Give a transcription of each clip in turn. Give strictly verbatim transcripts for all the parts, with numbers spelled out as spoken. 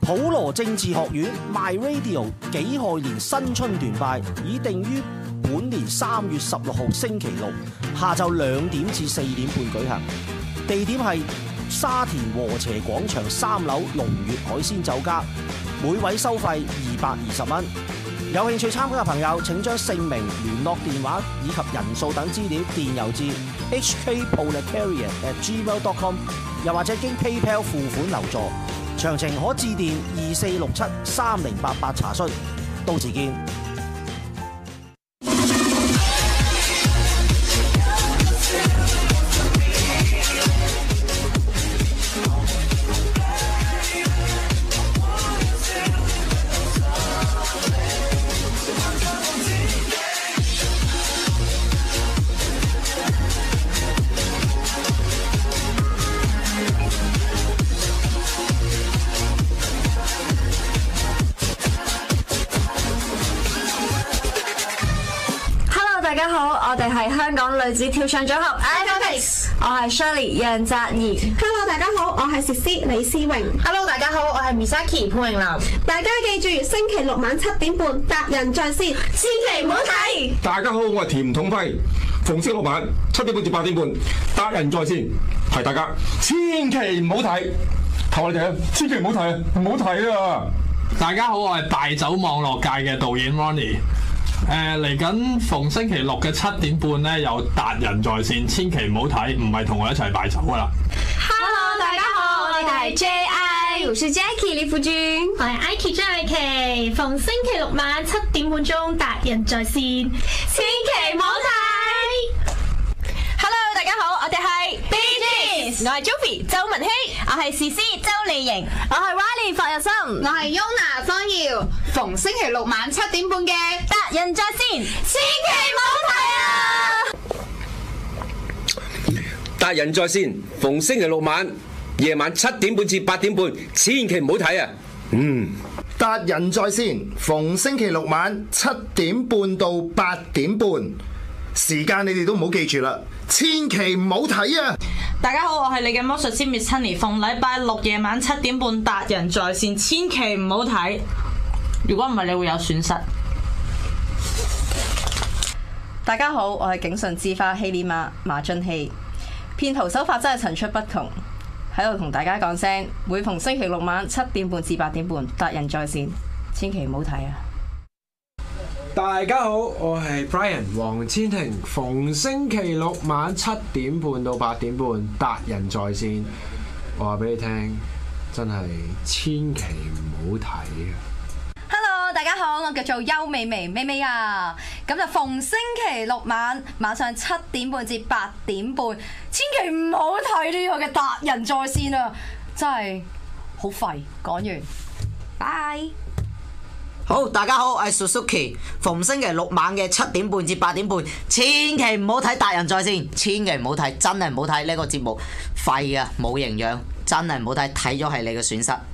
普羅政治學院 My Radio 己亥年新春團拜已定於本年三月十六號星期六下晝兩點至四點半舉行，地點係沙田禾輋廣場三樓龍悅海鮮酒家，每位收費二百二十蚊。有興趣參加嘅朋友，請將姓名、聯絡電話以及人數等資料電郵至 h k proletariat at gmail dot com， 又或者經 PayPal 付款留座。詳情可致電二四六七三零八八查詢。到時見。 大家好，我哋係香港女子跳唱組合 Iconics， 我係 Shirley 楊澤怡。 Hello， 大家好，我係詩詩李思榮。 Hello， 大家好，我係 Misaki 潘詠琳。 大家記住，星期六晚七點半達仁在線，千祈唔好睇。 大家好，我係田統輝。逢星期六晚七點半至八點半達仁在線，提大家千祈唔好睇，求你哋啊，千祈唔好睇啊，唔好睇啊！ 大家好，我係大酒網絡界嘅導演 Ronnie。誒嚟緊逢星期六嘅七點半咧，有達仁在線，千祈唔好睇，唔係同我一齊擺酒噶啦。 Hello， 大家好，我哋係 J I， 我是 Jackie 李富君， 我係 Ike 張藝琪。逢星期六晚七點半鐘達仁在線，千祈唔好睇。 Hello， 大家好，我哋係 B G， 我係 Joey 周文希，我係詩詩周麗瑩，我係 Riley 霍日森， 我係 Yona 方耀。逢星期六晚七點半嘅達仁在線，千祈唔好睇啊！ 達仁在線，逢星期六晚夜晚七點半至八點半，千祈唔好睇啊！嗯， 達仁在線，逢星期六晚七點半到八點半，時間你哋都唔好記住啦，千祈唔好睇啊！ 大家好，我係你嘅魔術師 Miss Honey， 逢禮拜六夜晚七點半達仁在線，千祈唔好睇。如果唔係，你會有損失。 大家好，我係警訊之花希利瑪馬津希，騙徒手法真係層出不窮，喺度同大家講聲，每逢星期六晚七點半至八點半達仁在線，千祈唔好睇啊！ 大家好，我係 Brian 黃千婷，逢星期六晚七點半到八點半達仁在線，我話俾你聽，真係千祈唔好睇啊！ 大家好，我叫做邱美眉美美啊，咁就逢星期六晚晚上七點半至八點半，千祈唔好睇呢個嘅達仁在線啊，真係好廢。講完，拜。 好，大家好，我係 Suzuki， 逢星期六晚嘅七點半至八點半，千祈唔好睇達仁在線，千祈唔好睇，真係唔好睇呢個節目，廢啊，冇營養，真係唔好睇，睇咗係你嘅損失。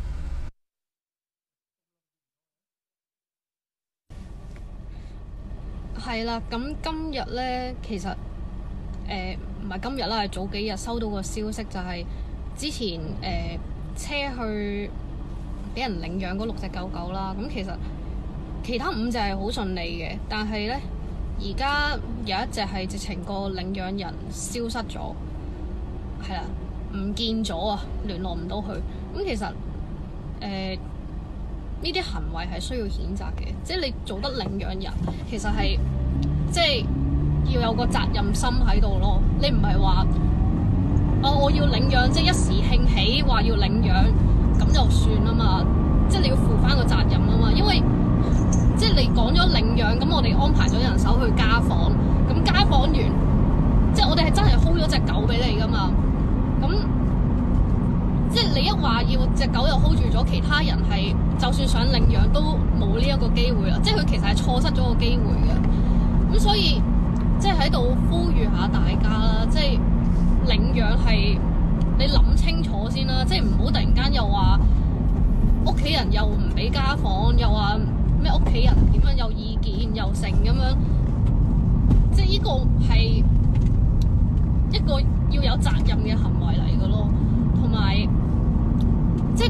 係啦，咁今日咧，其實誒唔係今日啦，係早幾日收到個消息，就係之前誒、呃、車去俾人領養嗰六隻狗狗啦。咁其實其他五隻係好順利嘅，但係咧而家有一隻係直情個領養人消失咗，係啦，唔見咗啊，聯絡唔到佢。咁其實誒呢啲行為係需要譴責嘅，即係你做得領養人，其實係即係要有個責任心喺度咯。你唔係話哦我要領養，即係一時興起話要領養咁就算啊嘛。即係你要負翻個責任啊嘛。因為即係你講咗領養，咁我哋安排咗人手去家訪，咁家訪完，即係我哋係真係 hold 咗隻狗俾你噶嘛。咁即係你一話要隻狗又 hold 住咗，其他人係就算想領養都冇呢一個機會啦。即係佢其實係錯失咗個機會嘅。咁所以即係喺度呼籲下大家啦，即係領養係你諗清楚先啦，即係唔好突然間又話屋企人又唔俾家訪，又話咩屋企人點樣有意見又成咁樣。即係呢個係一個要有責任嘅行為嚟嘅咯，同埋即係唔止係呢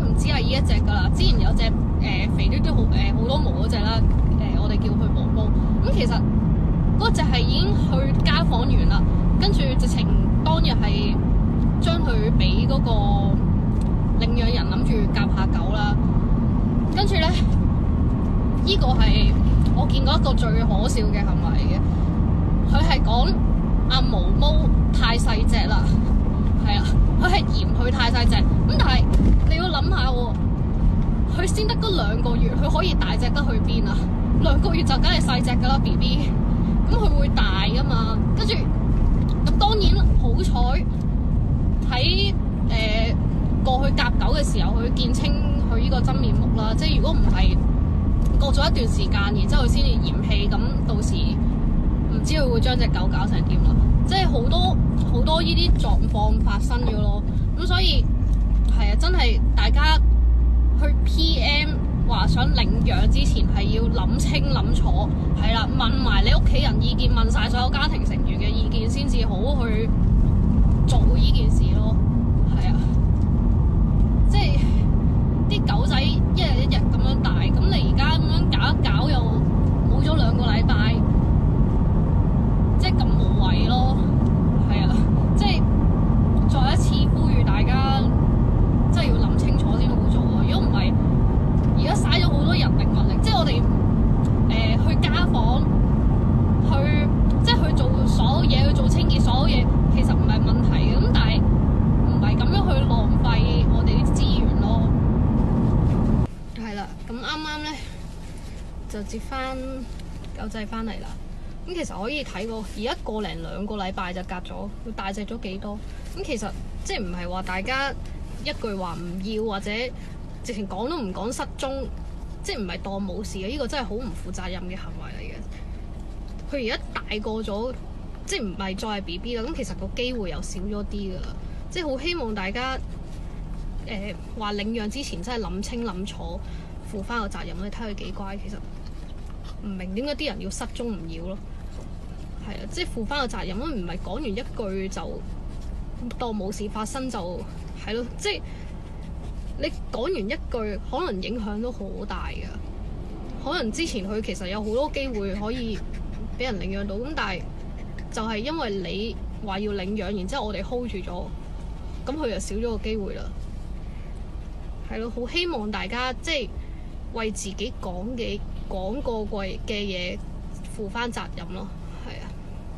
一隻㗎啦。之前有隻誒、呃、肥嘟嘟好誒好多毛嗰隻啦，誒、呃、我哋叫佢毛毛。咁其實嗰隻係已經去家訪完啦，跟住直情當日係將佢俾嗰個領養人諗住夾下狗啦。跟住咧，呢、這個係我見過一個最可笑嘅行為嘅。佢係講阿毛毛太細隻啦，係啊，佢係嫌佢太細隻。咁但係你要諗下喎，佢先得嗰兩個月，佢可以大隻得去邊啊？兩個月就梗係細隻噶啦 B B， 咁佢會大噶嘛？跟住咁當然好彩喺誒過去夾狗嘅時候，佢見清佢呢個真面目啦。即係如果唔係過咗一段時間，然之後佢先至嫌棄，咁到時唔知佢會將隻狗搞成點啦。即係好多好多呢啲狀況發生咗咯。咁所以係啊，真係大家去 P M 話想領養之前係要諗清諗楚，係啦，問埋你屋企人意見，問晒所有家庭成員嘅意見先至好去做呢件事咯。係啊，即係啲狗仔一日一日咁樣大，咁你而家咁樣搞一搞又冇咗兩個禮拜，即係咁無謂咯。係啊，即係再一次呼籲大家，即係要諗清楚先好做啊！如果唔係，而家嘥咗好多人力物力，即係我哋誒、呃、去家訪，去即係去做所有嘢，去做清潔所有嘢，其實唔係問題嘅。咁但係唔係咁樣去浪費我哋啲資源咯。係啦，咁啱啱咧就接翻狗仔翻嚟啦。咁其實可以睇過，而家個零兩個禮拜就隔咗，佢大隻咗幾多？咁其實即係唔係話大家一句話唔要，或者直情講都唔講失蹤，即係唔係當冇事嘅？呢個真係好唔負責任嘅行為嚟嘅。佢而家大個咗，即係唔係再係 B B 啦。咁其實個機會又少咗啲噶啦。即係好希望大家誒話領養之前真係諗清諗楚，負翻個責任。你睇佢幾乖，其實唔明點解啲人要失蹤唔要咯。係啊，即係負翻個責任咯，唔係講完一句就當冇事發生就係咯。即係你講完一句，可能影響都好大噶。可能之前佢其實有好多機會可以俾人領養到，咁但係就係因為你話要領養，然之後我哋 hold 住咗，咁佢就少咗個機會啦。係咯，好希望大家即係為自己講嘅講過嘅嘅嘢負翻責任咯。係啊。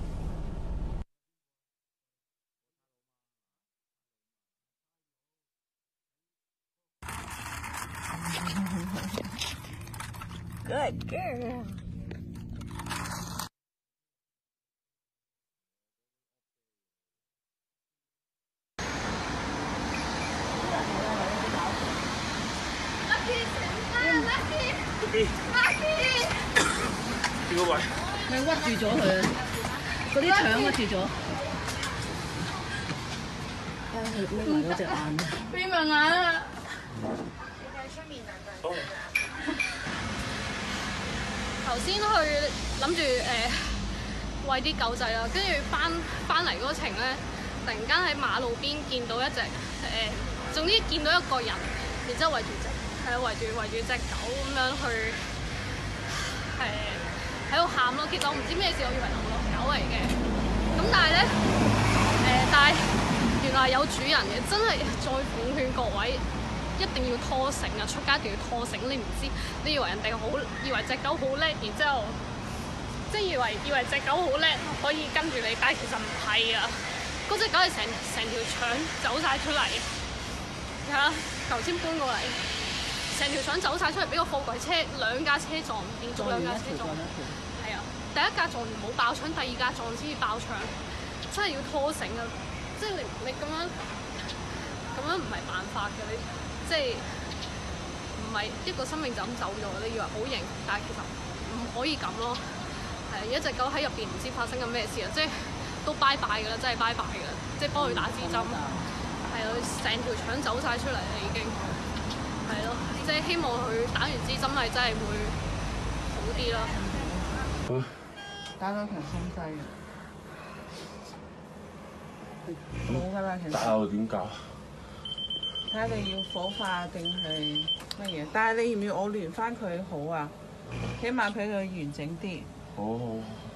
Good girl. 邊個位？ 你屈住咗佢啊！嗰啲腸屈住咗。孭埋嗰隻眼。邊隻眼啊？ 頭先去諗住誒餵啲狗仔啦，跟住翻翻嚟嗰程咧，突然間喺馬路邊見到一隻誒、呃，總之見到一個人，然之後圍住隻係圍住圍住隻狗咁樣去誒喺度喊咯。其實我唔知咩事，我以為流浪狗嚟嘅。咁但係咧誒，但係原來有主人嘅，真係再奉勸各位。一定要拖繩啊！出街一定要拖繩。你唔知，你以為人哋好，以為隻狗好叻，然之後即係以為以為隻狗好叻可以跟住你，但係其實唔係啊！嗰隻狗係成成條腸走晒出嚟，睇下頭先搬過嚟，成條腸走晒出嚟，俾個貨櫃車兩架車撞，連續兩架車撞，係啊！第一架撞完冇爆腸，第二架撞先至爆腸，真係要拖繩啊！即係你你咁樣咁樣唔係辦法嘅你。即係唔係一個生命就咁走咗？你以為好型，但係其實唔可以咁咯。係有一隻狗喺入邊唔知發生緊咩事啊！即係都拜拜㗎啦，真係拜拜㗎啦！即係幫佢打支針，係咯，成條腸走晒出嚟啦已經。係咯，即係希望佢打完支針係真係會好啲啦。 打咗強心劑嘅，冇㗎啦，其實。 打我點搞？ 睇下你要火化定係乜嘢？但係你要唔要我聯翻佢好啊？起碼俾佢完整啲。 好好。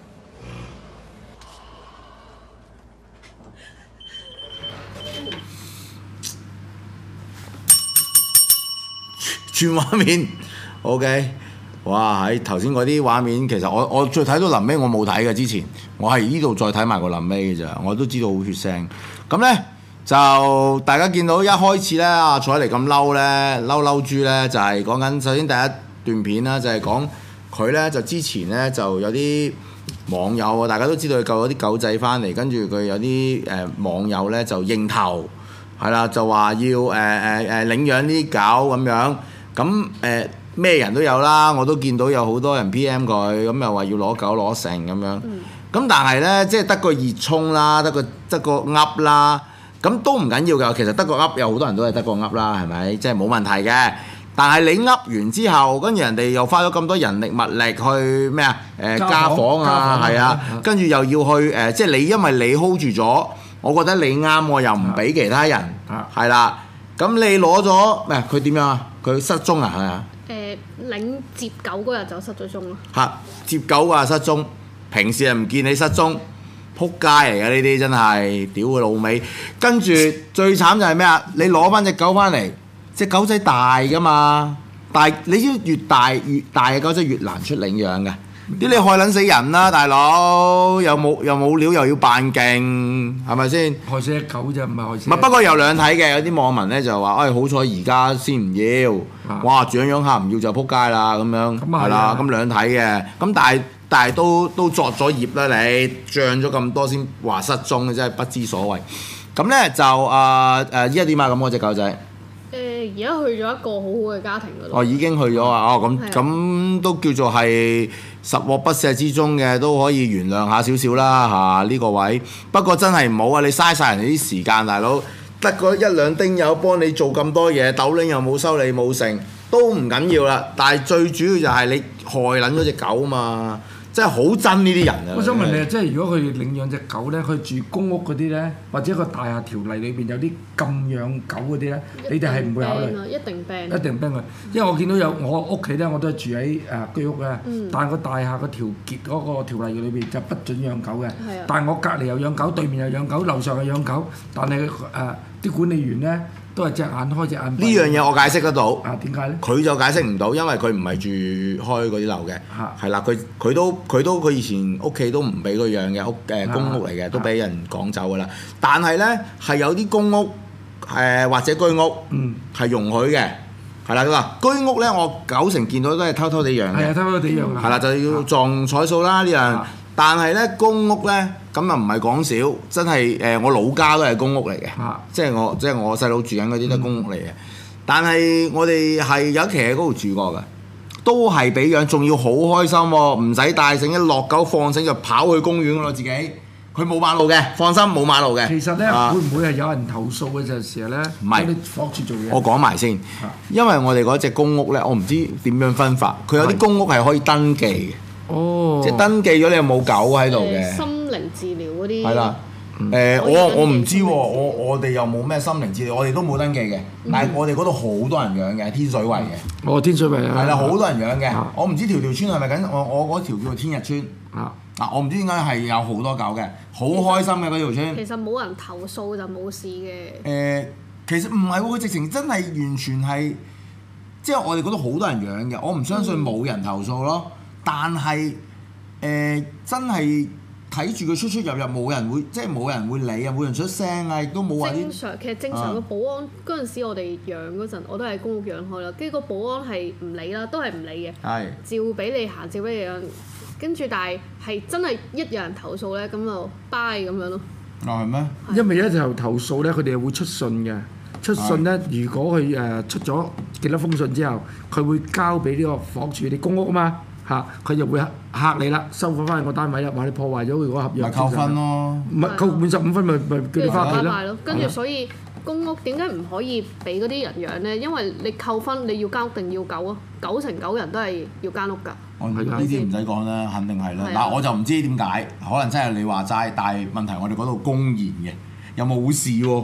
轉畫面 ，OK， 哇！喺頭先嗰啲畫面，其實我我最睇到臨尾我冇睇嘅，之前我係呢度再睇埋個臨尾嘅咋，我都知道好血腥。咁咧就大家見到一開始咧，阿彩妮咁嬲咧，嬲嬲豬咧就係講緊首先第一段片啦，就係講佢咧就之前咧就有啲網友啊，大家都知道佢救咗啲狗仔翻嚟，跟住佢有啲誒、呃、網友咧就認頭，係啦，就話要誒誒誒領養啲狗咁樣。咁誒咩人都有啦，我都見到有好多人 P M 佢，咁又話要攞狗攞成咁樣。咁、嗯、但係咧，即係得個熱衷啦，得個得個噏啦，咁都唔緊要㗎。其實得個噏有好多人都係得個噏啦，係咪？即係冇問題嘅。但係你噏完之後，跟住人哋又花咗咁多人力物力去咩啊？誒家訪啊，係啊，跟住又要去誒、呃，即係你因為你 hold 住咗，我覺得你啱，我又唔俾其他人，係啦。咁你攞咗咩？佢點樣啊？佢失蹤啊？係啊？ 誒領接狗嗰日就失咗蹤咯。 嚇！接狗嗰日失蹤，平時又唔見你失蹤，撲街嚟嘅呢啲真係，屌佢老味！跟住最慘就係咩啊？你攞翻隻狗翻嚟，隻狗仔大噶嘛，大你知越大越大嘅狗仔越難出領養嘅。啲你害撚死人啦，大佬！又冇又冇料，又要扮勁，係咪先？ 害死隻狗啫，唔係害死。 唔係，不過有兩睇嘅，有啲網民咧就話：，哎，好彩而家先唔要，哇！養養下唔要就撲街啦，咁樣係啦，咁兩睇嘅。咁但係但係都都作咗業啦，你漲咗咁多先話失蹤，真係不知所謂。咁咧就誒誒依家點啊？咁嗰隻狗仔。 誒而家去咗一個好好嘅家庭嗰度。 哦，已經去咗啊！哦，咁咁都叫做係十惡不赦之中嘅，都可以原諒下少少啦嚇呢個位。不過真係唔好啊！你嘥晒人哋啲時間，大佬得嗰一兩丁友幫你做咁多嘢，斗零又冇收你冇成，都唔緊要啦。但係最主要就係你害撚咗隻狗啊嘛！真係好憎呢啲人啊！ 我想問你啊，即係如果佢領養隻狗咧，佢住公屋嗰啲咧，或者個大廈條例裏邊有啲禁養狗嗰啲咧，你哋係唔會考慮？ 一定 ban。 一定 ban 佢，因為我見到有我屋企咧，我都係住喺誒居屋嘅， 嗯、 但係個大廈個條結嗰個條例裏邊就不准養狗嘅。 係啊。 但係我隔離又養狗，對面又養狗，樓上又養狗，但係誒啲管理員咧。都係隻眼開隻眼閉。呢樣嘢我解釋得到。 啊，點解咧？ 佢就解釋唔到，因為佢唔係住開嗰啲樓嘅。 嚇。 係啦，佢佢都佢都佢以前屋企都唔俾佢養嘅屋誒公屋嚟嘅，都俾人趕走㗎啦。但係咧係有啲公屋誒、呃、或者居屋，嗯，係容許嘅。係啦，佢話居屋咧，我九成見到都係偷偷地養嘅。 係啊，偷偷地養啊。 係啦，就要撞彩數啦呢樣。但係咧公屋咧咁啊唔係講少，真係誒、呃、我老家都係公屋嚟嘅， 啊、 即係我即係我細佬住緊嗰啲都係公屋嚟嘅。嗯、但係我哋係有一期喺嗰度住過嘅，都係俾養，仲要好開心喎、哦，唔使帶繩，一落狗放繩就跑去公園嗰度自己。佢冇馬路嘅，放心冇馬路嘅。 其實咧， 啊、 會唔會係有人投訴嘅陣時咧？唔係，火住做嘢。 我講埋先，因為我哋嗰隻公屋咧，我唔知點樣分法。佢有啲公屋係可以登記嘅。 哦， 即係登記咗你有冇狗喺度嘅？ 心靈治療嗰啲係啦，誒我我唔知喎，我我哋又冇咩心靈治療，我哋都冇登記嘅。但係我哋嗰度好多人養嘅，天水圍嘅。 哦，天水圍啊！ 係啦，好多人養嘅。我唔知條條村係咪緊？我我嗰條叫做天日村。 啊！ 嗱，我唔知點解係有好多狗嘅，好開心嘅嗰條村。 其實冇人投訴就冇事嘅。 誒，其實唔係喎，佢直情真係完全係，即係我哋嗰度好多人養嘅，我唔相信冇人投訴咯。但係誒、呃、真係睇住佢出出入入冇人會，即係冇人會理啊，冇人出聲啊，亦都冇話啲正常。其實正常個保安嗰陣、啊、時，我哋養嗰陣，我都係公屋養開啦。跟住個保安係唔理啦，都係唔理嘅。係是。照俾你行，照俾你養。跟住但係係真係一有人投訴咧，咁就 bye 咁樣咯。 啊係咩？ 因為一就投訴咧，佢哋會出信嘅。出信咧，是如果佢誒出咗幾多封信之後，佢會交俾呢個房署啲公屋啊嘛。嚇！佢就會嚇你啦，收翻翻個單位啦，話你破壞咗佢嗰個合約。咪扣分咯， 唔係扣滿十五分，咪咪叫你翻屋企咯。 跟住所以公屋點解唔可以俾嗰啲人養咧？因為你扣分，你要間屋定要狗啊？九成九人都係要間屋㗎。 我呢啲唔使講啦，肯定係啦。嗱，我就唔知點解，可能真係你話齋，但係問題我哋嗰度公然嘅，又冇事喎。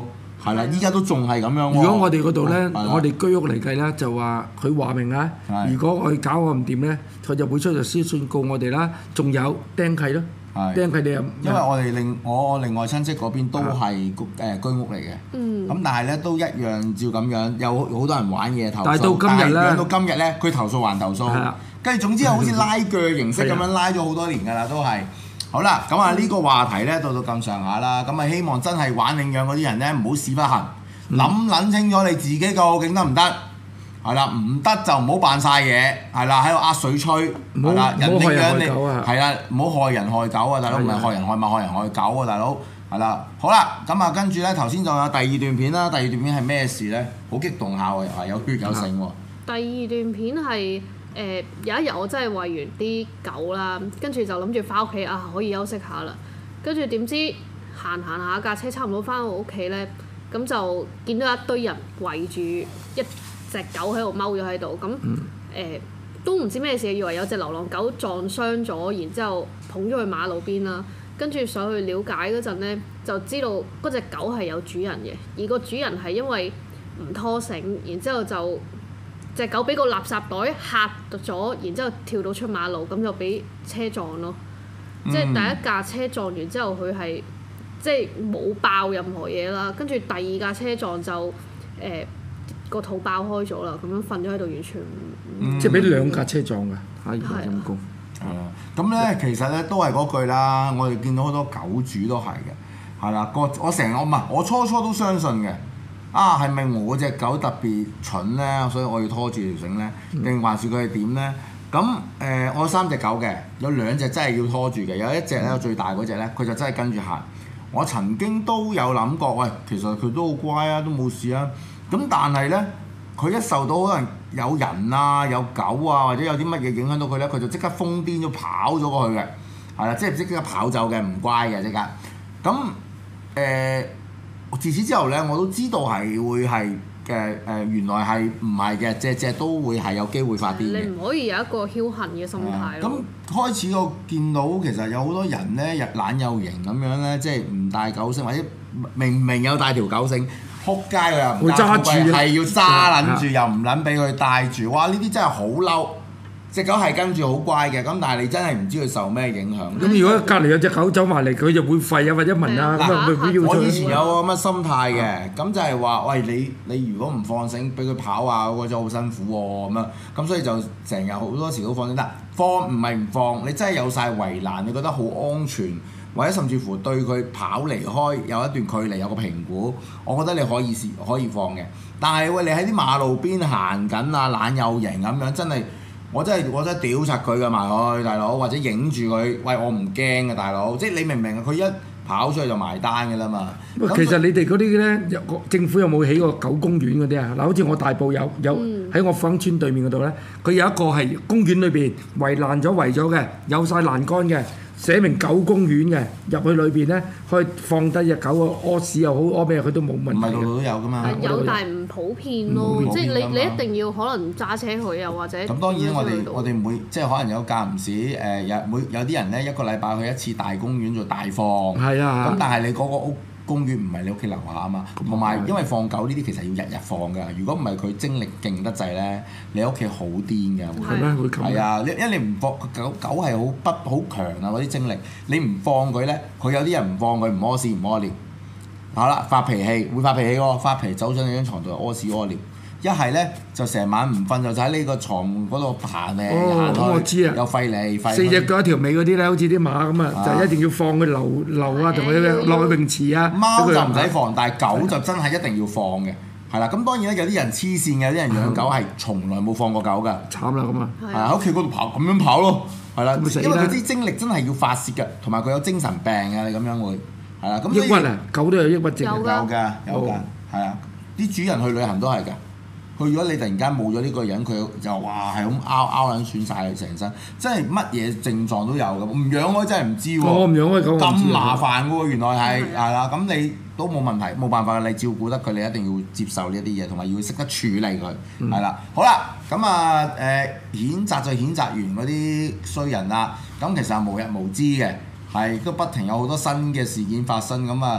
係啦，依家都仲係咁樣喎。 如果我哋嗰度咧， 係啦我哋居屋嚟計咧，就話佢話明啊，如果我搞我唔掂咧，佢就會出嚟私信告我哋啦。仲有釘契咯，釘契你又因為我哋另我我另外親戚嗰邊都係誒居屋嚟嘅， 嗯咁但係咧都一樣照咁樣，有好多人玩嘢投訴， 但係到今日咧但係養到今日咧，佢投訴還投訴係啦， 跟住總之好似拉鋸形式咁樣拉咗好多年㗎啦，都係。好啦，咁啊呢個話題咧到到咁上下啦，咁啊希望真係玩領養嗰啲人咧唔好屎不行，諗撚清楚你自己究竟得唔得？係啦，唔得就唔好扮晒嘢，係啦，喺度呃水吹，係啦，人領養你係啦，唔好害人害狗啊，大佬唔係害人害物，害人害狗啊，大佬係啦。好啦，咁啊跟住咧頭先仲有第二段片啦，第二段片係咩事咧？好激動下喎，係有血有性喎。 第二段片係。誒、呃、有一日我真係餵完啲狗啦，跟住就諗住翻屋企啊，可以休息下啦。跟住點知行行下架車差唔多翻到屋企咧，咁就見到一堆人圍住一隻狗喺度踎咗喺度，咁誒、呃、都唔知咩事，以為有隻流浪狗撞傷咗，然之後捧咗去馬路邊啦。跟住上去了解嗰陣咧，就知道嗰隻狗係有主人嘅，而個主人係因為唔拖繩，然之後就。隻狗俾個垃圾袋嚇咗，然之後跳到出馬路，咁就俾車撞咯。嗯、即係第一架車撞完之後，佢係即係冇爆任何嘢啦。跟住第二架車撞就誒個、呃、肚爆開咗啦，咁樣瞓咗喺度，完全唔、 嗯、即係俾兩架車撞㗎，嚇而家陰公。 係啊，咁咧其實咧都係嗰句啦，我哋見到好多狗主都係嘅，係啦，個我成日我唔係我初初都相信嘅。啊，係咪我隻狗特別蠢咧，所以我要拖住條繩咧？定還是佢係點咧？咁誒、呃，我有三隻狗嘅，有兩隻真係要拖住嘅，有一隻咧最大嗰隻咧，佢就真係跟住行。我曾經都有諗過，喂，其實佢都好乖啊，都冇事啊。咁但係咧，佢一受到可能有人啊、有狗啊，或者有啲乜嘢影響到佢咧，佢就即刻瘋癲咗跑咗過去嘅，係啦，即係即刻跑走嘅，唔乖嘅即刻。咁誒。呃自此之後咧，我都知道係會係嘅誒，原來係唔係嘅，隻隻都會係有機會發癲嘅。 你唔可以有一個僥倖嘅心態咯。 咁開始我見到其實有好多人咧，日懶又型咁樣咧，即係唔帶狗繩，或者明明有帶條狗繩，撲街佢又唔揸住，係要揸撚住，又唔撚俾佢帶住。哇！呢啲真係好嬲。隻狗係跟住好乖嘅，咁但係你真係唔知佢受咩影響。 咁如果隔離有隻狗走埋嚟，佢就會吠啊或者聞啊，咁啊會會要。 我以前有個咁嘅心態嘅，咁就係話：喂，你你如果唔放繩俾佢跑啊，嗰種好辛苦喎咁樣。咁所以就成日好多時都放繩。但放唔係唔放，你真係有晒圍欄，你覺得好安全，或者甚至乎對佢跑離開有一段距離有個評估，我覺得你可以試可以放嘅。但係喂，你喺啲馬路邊行緊啊，懶又型咁樣，真係〜我真係我真係屌柒佢㗎埋去，大佬，或者影住佢，喂我唔驚嘅大佬，即係你明唔明啊？佢一跑出去就埋單㗎啦嘛。 其實你哋嗰啲咧，有政府有冇起過狗公園嗰啲啊？嗱，好似我大埔有有喺我芳村對面嗰度咧，佢有一個係公園裏邊圍欄咗圍咗嘅，有晒欄杆嘅。寫明狗公園嘅，入去裏邊咧，可以放低隻狗啊，屙屎又好，屙咩佢都冇問題。唔係度度都有噶嘛。 有，但係唔普遍咯，即係你你一定要可能揸車去又或者。咁當然我哋我哋每即係可能有間唔時誒有每有啲人咧一個禮拜去一次大公園做大放。係啊。咁但係你嗰個屋公園唔係你屋企樓下啊嘛，同埋因為放狗呢啲其實要日日放㗎，如果唔係佢精力勁得滯咧，你屋企好癲㗎。 係咩？會咁？ 係啊，因為你唔放狗狗係好不好強啊嗰啲精力，你唔放佢咧，佢有啲人唔放佢唔屙屎唔屙尿，好啦發脾氣會發脾氣喎，發脾氣走上你張床度屙屎屙尿。一係咧就成晚唔瞓就喺呢個床嗰度爬嚟行開，我知啊， 有吠嚟吠去。 四隻腳一條尾嗰啲咧，好似啲馬咁啊，就一定要放佢流流啊，同佢落去泳池啊。 貓就唔使放，但係狗就真係一定要放嘅，係啦。咁當然咧，有啲人黐線嘅，有啲人養狗係從來冇放過狗㗎。 慘啦咁啊！ 係啊，喺屋企嗰度跑咁樣跑咯，係啦，因為佢啲精力真係要發泄嘅，同埋佢有精神病嘅，你咁樣會係啦。咁抑鬱啊，狗都有抑鬱症。 有㗎，有㗎，係啊，啲主人去旅行都係㗎。佢如果你突然間冇咗呢個人，佢就哇係咁拗拗撚損曬佢成身，真係乜嘢症狀都有嘅。唔養我真係唔知喎。 我唔養開狗， 咁麻煩嘅喎，原來係係啦。咁你都冇問題，冇辦法，你照顧得佢，你一定要接受呢一啲嘢，同埋要識得處理佢，係啦。好啦，咁啊誒譴責就譴責完嗰啲衰人啦。咁其實係無日無之嘅，係都不停有好多新嘅事件發生咁啊。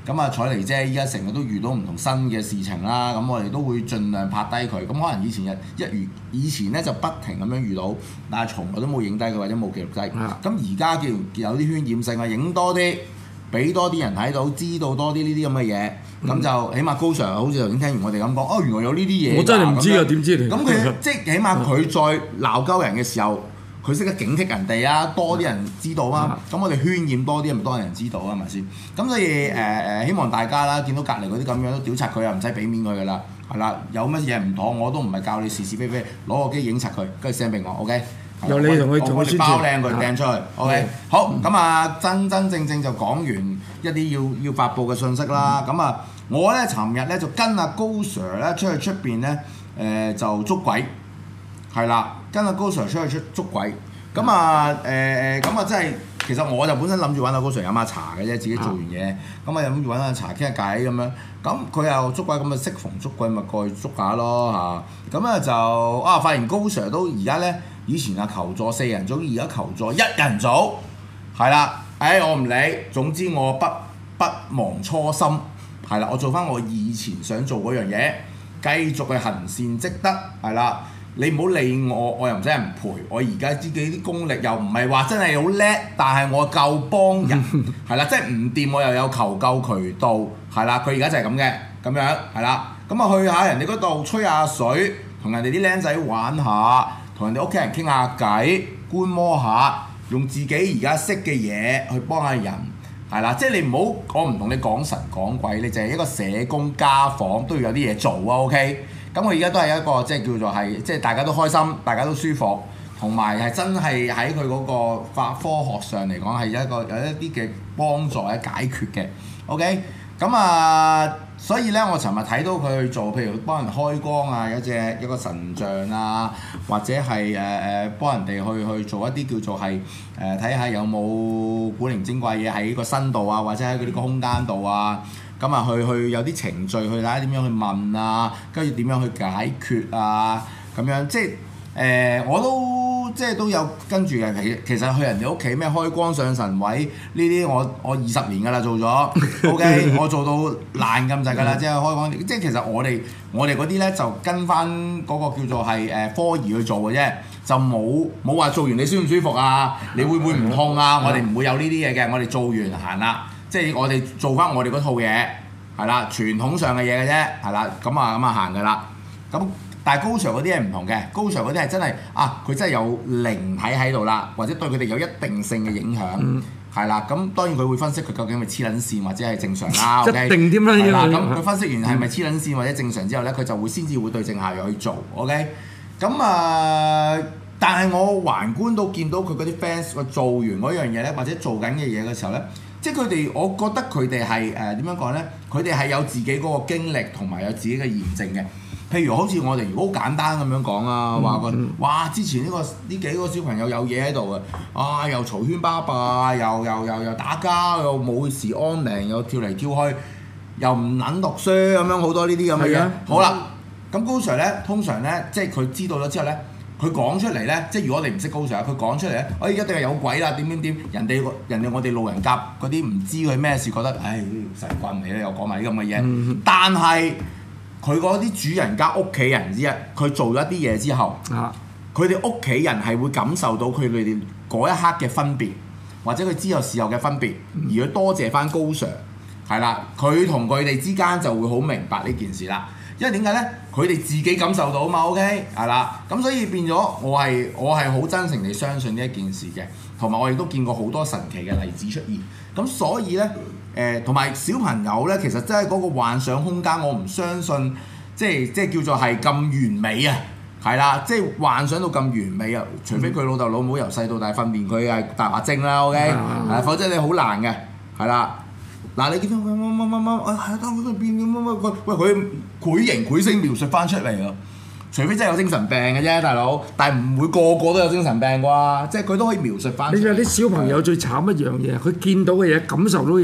咁啊，彩妮姐依家成日都遇到唔同新嘅事情啦，咁我哋都會盡量拍低佢。咁可能以前一如以前咧就不停咁樣遇到，但係從來都冇影低佢或者冇記錄低。咁而家叫有啲渲染性啊，影多啲，俾多啲人睇到，知道多啲呢啲咁嘅嘢。咁、嗯、就起碼高 Sir 好似頭先聽完我哋咁講，哦原來有呢啲嘢。 我真係唔知啊，點知你？ 咁佢即係起碼佢再鬧鳩人嘅時候。佢識得警惕人哋啊，多啲人知道啊，咁、嗯、我哋渲染多啲，咪多人知道啊，係咪先？咁所以誒誒、呃，希望大家啦，見到隔離嗰啲咁樣都屌柒佢啊，唔使俾面佢噶啦，係啦，有乜嘢唔妥我都唔係教你是是非非，攞個機影柒佢，跟住 send 俾我 ，OK？ 由你同佢做宣傳， 包靚佢掟出去 ，OK？好，咁啊，真真正正就講完一啲要要發布嘅信息啦。咁、嗯、啊，我咧尋日咧就跟阿高 Sir 咧出去出邊咧誒就捉鬼。係啦，跟阿高 Sir 出去出捉鬼，咁啊誒誒，咁啊真係其實我就本身諗住揾阿高 Sir 飲下茶嘅啫，自己做完嘢，咁啊諗住揾下茶傾下偈咁樣，咁佢又捉鬼，咁啊適逢捉鬼咪過去捉下咯嚇，咁啊就啊發現高 Sir 都而家咧，以前啊求助四人組，而家求助一人組，係啦，誒、哎、我唔理，總之我不不忘初心，係啦，我做翻我以前想做嗰樣嘢，繼續去行善積德，係啦。你唔好理我，我又唔使人陪。我而家自己啲功力又唔係話真係好叻，但係我夠幫人，係啦，即係唔掂我又有求救渠道，係啦。佢而家就係咁嘅，咁樣係啦。咁啊去下人哋嗰度吹下水，同人哋啲僆仔玩下，同人哋屋企人傾下偈，觀摩下，用自己而家識嘅嘢去幫下人，係啦。即係你唔好，我唔同你講神講鬼，你就係一個社工家訪都要有啲嘢做啊 ，OK？咁我而家都係一個即係叫做係，即係大家都開心，大家都舒服，同埋係真係喺佢嗰個法科學上嚟講係一個有一啲嘅幫助喺解決嘅。OK，咁啊，所以咧我尋日睇到佢去做，譬如幫人開光啊，有隻一個神像啊，或者係誒誒幫人哋去去做一啲叫做係誒睇下有冇古靈精怪嘢喺個身度啊，或者喺佢呢個空間度啊。咁啊，去去有啲程序去睇下點樣去問啊，跟住點樣去解決啊，咁樣即係誒、呃，我都即係都有跟住嘅。其其實去人哋屋企咩開光上神位呢啲，我我二十年㗎啦做咗 ，OK， 我做到爛咁滯㗎啦，即係開光。即係其實我哋我哋嗰啲咧就跟翻嗰個叫做係誒科儀去做嘅啫，就冇冇話做完你舒唔舒服啊？你會唔會唔痛啊？我哋唔會有呢啲嘢嘅，我哋做完行啦。即係我哋做翻我哋嗰套嘢，係啦，傳統上嘅嘢嘅啫，係啦，咁啊咁啊行㗎啦。咁但係高 Sir 嗰啲係唔同嘅，高 Sir 嗰啲係真係啊，佢真係有靈體喺度啦，或者對佢哋有一定性嘅影響，係啦、嗯。咁當然佢會分析佢究竟係咪黐撚線或者係正常啦。 一定點啦係啦，咁佢分析完係咪黐撚線或者正常之後咧，佢就會先至會對症下藥去做。OK，咁啊。但係我環觀到見到佢嗰啲 fans 做完嗰樣嘢咧，或者做緊嘅嘢嘅時候咧，即係佢哋，我覺得佢哋係誒點樣講咧？佢哋係有自己嗰個經歷同埋有自己嘅驗證嘅。譬如好似我哋如果好簡單咁樣講啊，話個、嗯、哇之前呢、呢個呢幾個小朋友有嘢喺度啊，啊又嘈喧巴閉，又又又又打交，又冇事安寧，又跳嚟跳去，又唔撚讀書咁樣好多呢啲咁嘅嘢。好啦，咁高 Sir 咧，通常咧，即係佢知道咗之後咧。佢講出嚟咧，即係如果你唔識高 Sir，佢講出嚟咧，哎一定係有鬼啦，點點點，人哋人哋我哋路人甲嗰啲唔知佢咩事，覺得唉神棍嚟咧，又講埋啲咁嘅嘢。嗯、但係佢嗰啲主人家屋企人之一，佢做咗一啲嘢之後，佢哋屋企人係會感受到佢哋嗰一刻嘅分別，或者佢之後事後嘅分別，而佢多謝翻高 Sir， 係啦，佢同佢哋之間就會好明白呢件事啦。因為點解咧？佢哋自己感受到嘛 ，OK， 係啦，咁所以變咗我係我係好真誠地相信呢一件事嘅，同埋我亦都見過好多神奇嘅例子出現。咁所以咧，誒同埋小朋友咧，其實真係嗰個幻想空間，我唔相信，即係即係叫做係咁完美啊，係啦，即係幻想到咁完美啊，除非佢老豆老母由細到大訓練佢係大話精啦 ，OK， 係，否則你好難嘅，係啦。嗱，你見到乜乜乜乜乜，係啊，當佢變乜乜乜，喂佢繪形繪聲描述翻出嚟啊！除非真係有精神病嘅啫，大佬，但係唔會個個都有精神病啩，即係佢都可以描述翻。你話啲小朋友最慘一樣嘢，佢見到嘅嘢、感受到嘅嘢，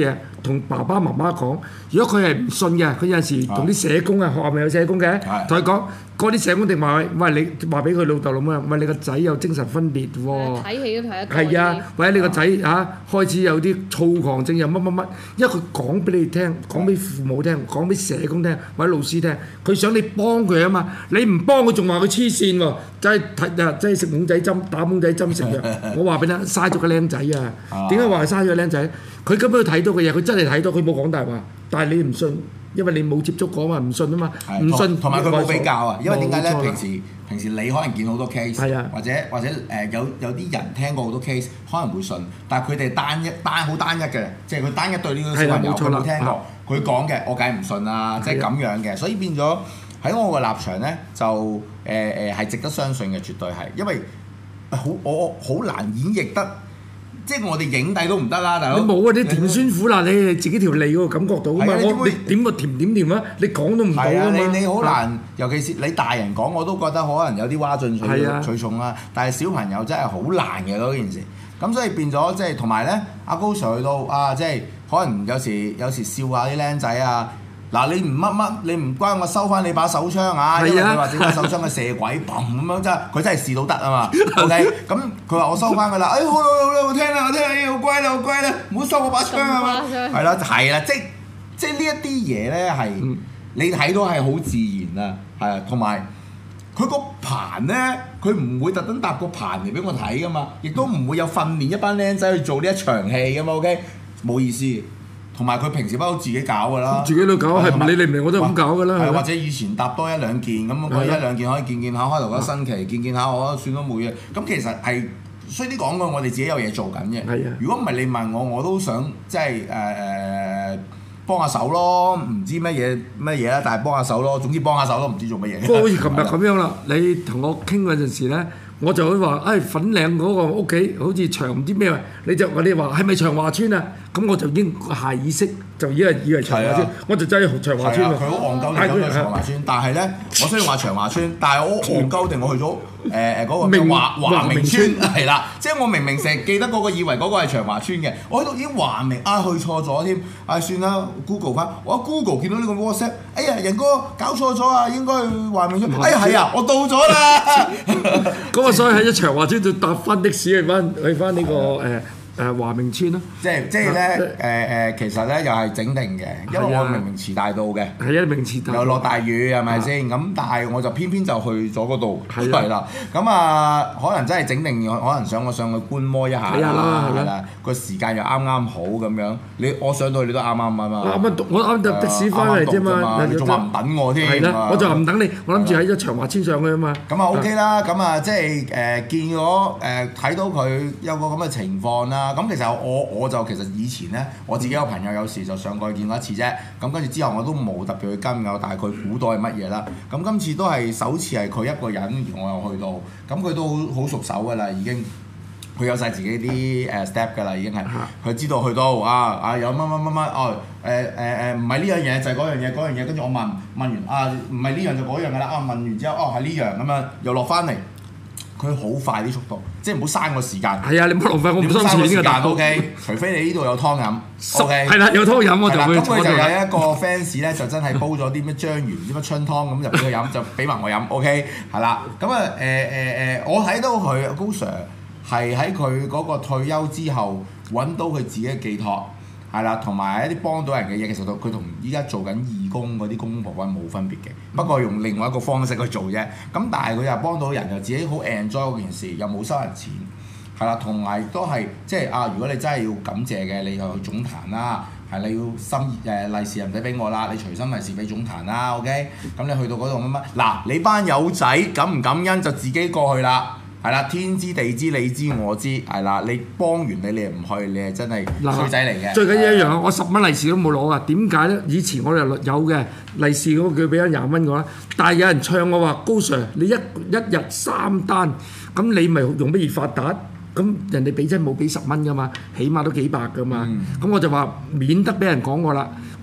同爸爸媽媽講。如果佢係唔信嘅，佢有陣時同啲社工啊，學校咪有社工嘅，同佢講。嗰啲社工定話喂，你話俾佢老豆老母啊，喂，你個仔有精神分裂喎， 睇戲都睇得多。 係啊，或者你個仔嚇開始有啲躁狂症又乜乜乜，因為佢講俾你聽，講俾父母聽，講俾社工聽，或者老師聽，佢想你幫佢啊嘛，你唔幫佢仲話佢黐線喎，真係睇啊，真係食懵仔針打懵仔針食藥，我話俾你聽，嘥咗個僆仔啊！點解話係嘥咗個僆仔？佢根本睇到嘅嘢，佢真係睇到，佢冇講大話，但係你唔信。因為你冇接觸過嘛，唔信啊嘛，唔信同埋佢冇比較啊。因為點解咧？平時平時你可能見好多 case，或者或者誒有有啲人聽過好多 case，可能會信，但係佢哋單一單好單一嘅，即係佢單一對呢個小朋友佢冇聽過，佢講嘅我梗係唔信啦，即係咁樣嘅，所以變咗喺我個立場咧就誒誒係值得相信嘅，絕對係，因為好我好難演繹得。即係我哋影帝都唔得啦，大佬。你冇啊！啲甜酸苦辣，你係自己條脷喎，感覺到啊嘛。我你點個甜點甜啊？你講都唔到啊嘛。你你好難，尤其是你大人講，我都覺得可能有啲嘩眾取取寵啦。但係小朋友真係好難嘅嗰件事。咁所以變咗即係同埋咧，阿高 Sir 去到啊，即係可能有時有時笑下啲僆仔啊。嗱，你唔乜乜，你唔關我收翻你把手槍啊！因為佢話整把手槍嘅射鬼砰咁樣，真係佢真係試到得啊嘛。OK，咁佢話我收翻佢啦。哎，好啦好啦，我聽啦我聽啦，哎好乖啦好乖啦，唔好收我把槍啊嘛。係啦係啦，即即呢一啲嘢咧係你睇到係好自然啊，係啊，同埋佢個盤咧，佢唔會特登搭個盤嚟俾我睇噶嘛，亦都唔會有訓練一班僆仔去做呢一場戲噶嘛。OK，冇意思。同埋佢平時不嬲自己搞㗎啦，自己都搞，係唔理你唔理我都咁搞㗎啦。係或者以前搭多一兩件咁，佢一兩件可以見見下，開頭嗰新奇見見下，我算都冇嘢。咁其實係衰啲講句，我哋自己有嘢做緊嘅。係啊。如果唔係你問我，我都想即係誒誒幫下手咯，唔知乜嘢乜嘢啦，但係幫下手咯。總之幫下手都唔知做乜嘢。不過好似琴日咁樣啦，你同我傾嗰陣時咧。我就會話，誒、哎、粉嶺嗰個屋企好似長唔知咩，你就我哋話係咪長華村啊？咁我就已經下意識就已經以為長華村，我就真係長華村。佢好戇鳩定咁去長華村，但係咧，我雖然話長華村，但係我戇鳩定我去咗誒誒嗰個華華明村係啦，即係我明明成日記得嗰個以為嗰個係長華村嘅，我喺度已經華明啊去錯咗添，啊算啦 Google 翻，我 Google 見到呢個 WhatsApp， 哎呀仁哥搞錯咗啊，應該去華明村，哎呀係啊，我到咗啦。咁啊，所以喺咗長華村度搭翻的士去翻去翻呢個誒誒華明村咯。即係即係咧誒誒，其實咧又係整定嘅，因為我明明遲大到嘅，係啊明遲大，又落大雨係咪先？咁但係我就偏偏就去咗嗰度，係啦。咁啊，可能真係整定，可能想我上去觀摩一下啦，係啦。個時間又啱啱好咁樣，你我上到去你都啱啱啊嘛。啱啱我啱搭的士翻嚟啫嘛，你仲話唔等我添？係啦，我就話唔等你，我諗住喺咗長華村上去啊嘛。咁啊 OK 啦，咁啊即係誒見咗誒睇到佢有個咁嘅情況啦。咁其實我我就其實以前咧，我自己有朋友有時就上過去見過一次啫。咁跟住之後我都冇特別去跟嘅，我大概估到係乜嘢啦。咁今次都係首次係佢一個人，而我又去到，咁佢都好好熟手㗎啦，已經。佢有晒自己啲誒 step 㗎啦，已經係佢知道去到啊啊有乜乜乜乜哦誒誒誒唔係呢樣嘢就係嗰樣嘢嗰樣嘢，跟住我問問完啊唔係呢樣就嗰樣㗎啦，啊問完之後哦係呢樣咁樣又落翻嚟，佢好快啲速度，即係唔好嘥我時間。係啊，你唔好浪費我唔嘥我時間 ，OK？ 除非你呢度有湯飲 ，OK？ 係啦，有湯飲我就會。咁佢就有一個 fans 咧，就真係煲咗啲咩章魚、啲乜春湯咁就俾佢飲，就俾埋我飲 ，OK？ 係啦，咁啊誒誒誒，我睇到佢高 Sir。係喺佢嗰個退休之後揾到佢自己嘅寄託，係啦，同埋一啲幫到人嘅嘢，其實佢同依家做緊義工嗰啲公公婆婆冇分別嘅，不過用另外一個方式去做啫。咁但係佢又幫到人，又自己好 enjoy 嗰件事，又冇收人錢，係啦，同埋都係即係啊！如果你真係要感謝嘅，你就去總壇啦，係你要心誒利是又唔使俾我啦，你隨心利是俾總壇啦 ，OK？ 咁你去到嗰度乜乜嗱，你班友仔感唔感恩就自己過去啦。係啦，天知地知你知我知，係啦，你幫完你你又唔去，你係真係衰仔嚟嘅。最緊要一樣，我十蚊利是都冇攞啊！點解咧？以前我哋有嘅利是嗰個佢俾咗廿蚊我啦，但係有人唱我話高 Sir， 你一一日三單，咁你咪用乜嘢發達？咁人哋俾真冇俾十蚊噶嘛，起碼都幾百噶嘛。咁、嗯、我就話免得俾人講我啦。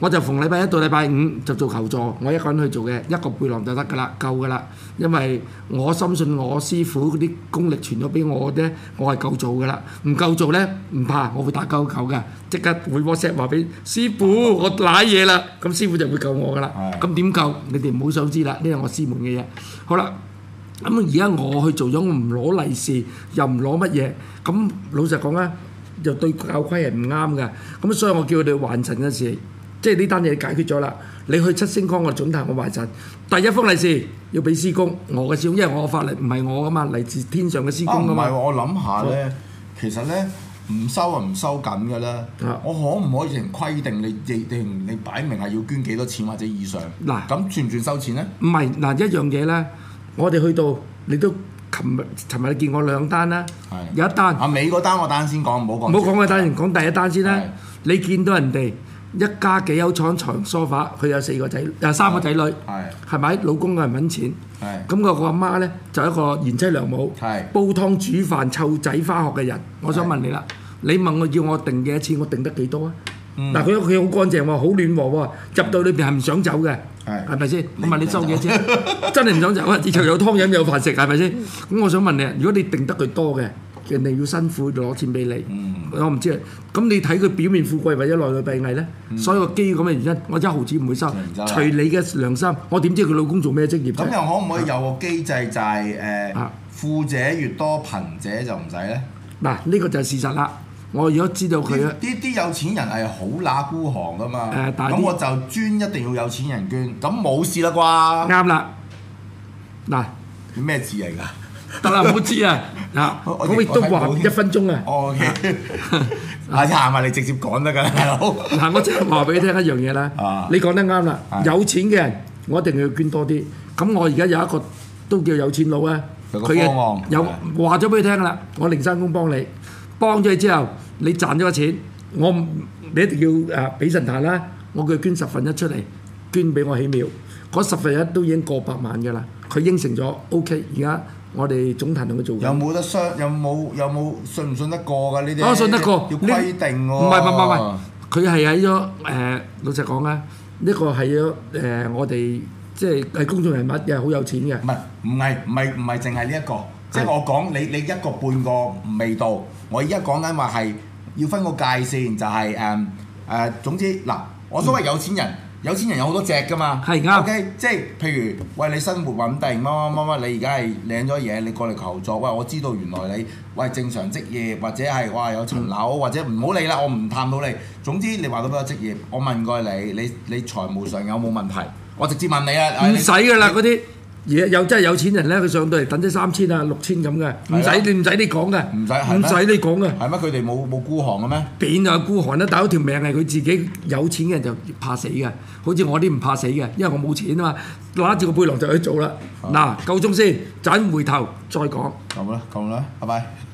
我就逢禮拜一到禮拜五就做求助，我一個人去做嘅，一個背囊就得㗎啦，夠㗎啦。因為我深信我師傅嗰啲功力傳咗俾我啫，我係夠做㗎啦。唔夠做咧唔怕，我會打九九嘅，即刻會 WhatsApp 話俾師傅我賴嘢啦，咁師傅就會救我㗎啦。咁點救？你哋唔好想知啦，呢係我師門嘅嘢。好啦。咁而家我去做咗，我唔攞利是，又唔攞乜嘢，咁老實講啊，就對教規係唔啱㗎。咁所以我叫佢哋還神嘅時，即係呢單嘢解決咗啦。你去七星崗個總壇我還神，第一封利是要俾師公，我嘅師公，因為我嘅法力唔係我㗎嘛，嚟自天上嘅師公㗎嘛。 啊，唔係喎，我諗下咧，其實咧唔收啊唔收緊㗎啦。我可唔可以成規定你你你你擺明係要捐幾多錢或者以上？嗱，咁算唔算收錢咧？ 唔係嗱，一樣嘢咧。我哋去到，你都琴日、尋日你見我兩單啦，有一單。 啊，尾嗰單我單先講，唔好講。 唔好講嗰單，講第一單先啦。你見到人哋一家幾有廠長梳化，佢有四個仔，有三個仔女，係咪？老公嘅人揾錢，咁個個阿媽咧就一個賢妻良母，煲湯煮飯湊仔返學嘅人。我想問你啦，你問我要我定幾多錢，我定得幾多啊？嗱，佢屋企好乾淨喎，好暖和喎，入到裏邊係唔想走嘅，係咪先？我問你收幾多錢？真係唔想走啊！又有湯飲有飯食，係咪先？咁我想問你，如果你定得佢多嘅，人哋要辛苦攞錢俾你，我唔知啊。咁你睇佢表面富貴或者內裏閉翳咧？所以個基於咁嘅原因，我一毫子唔會收，隨你嘅良心。我點知佢老公做咩職業？ 咁又可唔可以有個機制就係誒富者越多，貧者就唔使咧？ 嗱，呢個就係事實啦。我如果知道佢啊， 啲啲有錢人係好乸孤寒噶嘛，咁我就專一定要有錢人捐，咁冇事啦啩？啱啦，嗱， 咩字嚟㗎？ 得啦，唔好知啊！嗱，我亦都話一分鐘啊。 哦 ，OK， 啊，行埋你直接講得㗎啦，大佬。 嗱，我即係話俾你聽一樣嘢啦。你講得啱啦，有錢嘅人我一定要捐多啲。咁我而家有一個都叫有錢佬啊，佢嘅有話咗俾你聽㗎啦，我靈山公幫你。幫咗你之後，你賺咗個錢，我你一定要誒俾神壇啦。我叫佢捐十分一出嚟，捐俾我起廟，嗰十分一都已經過百萬㗎啦。佢應承咗 ，OK。而家我哋總壇同佢做緊。有冇得相？有冇有冇信唔信得過㗎？呢啲我信得過，要規定喎。唔係唔係唔係，佢係喺咗誒，老實講啊，呢個係咗誒我哋即係係公眾人物，又係好有錢嘅。唔係唔係唔係唔係淨係呢一個。即係我講你你一個半個未到，我而家講緊話係要分個界線，就係誒誒總之嗱，我所謂有錢人，嗯、有錢人有好多隻㗎嘛，係啱。OK， 即係譬如喂你生活穩定乜乜乜乜，你而家係領咗嘢，你過嚟求助，喂我知道原來你喂正常職業或者係哇有層樓、嗯、或者唔好理啦，我唔探到你。總之你話到邊個職業，我問過你，你你財務上有冇問題？我直接問你啊，唔使㗎啦嗰啲。而有真係有錢人咧，佢上到嚟等咗三千啊六千咁嘅，唔使你唔使你講嘅，唔使唔使你講嘅，係咩？佢哋冇冇孤寒嘅咩？邊有孤寒咧？打咗條命係佢自己有錢嘅人就怕死嘅，好似我啲唔怕死嘅，因為我冇錢啊嘛，攞住個背囊就去做啦。嗱，夠鐘先，陣回頭再講。咁啦，咁啦，拜拜。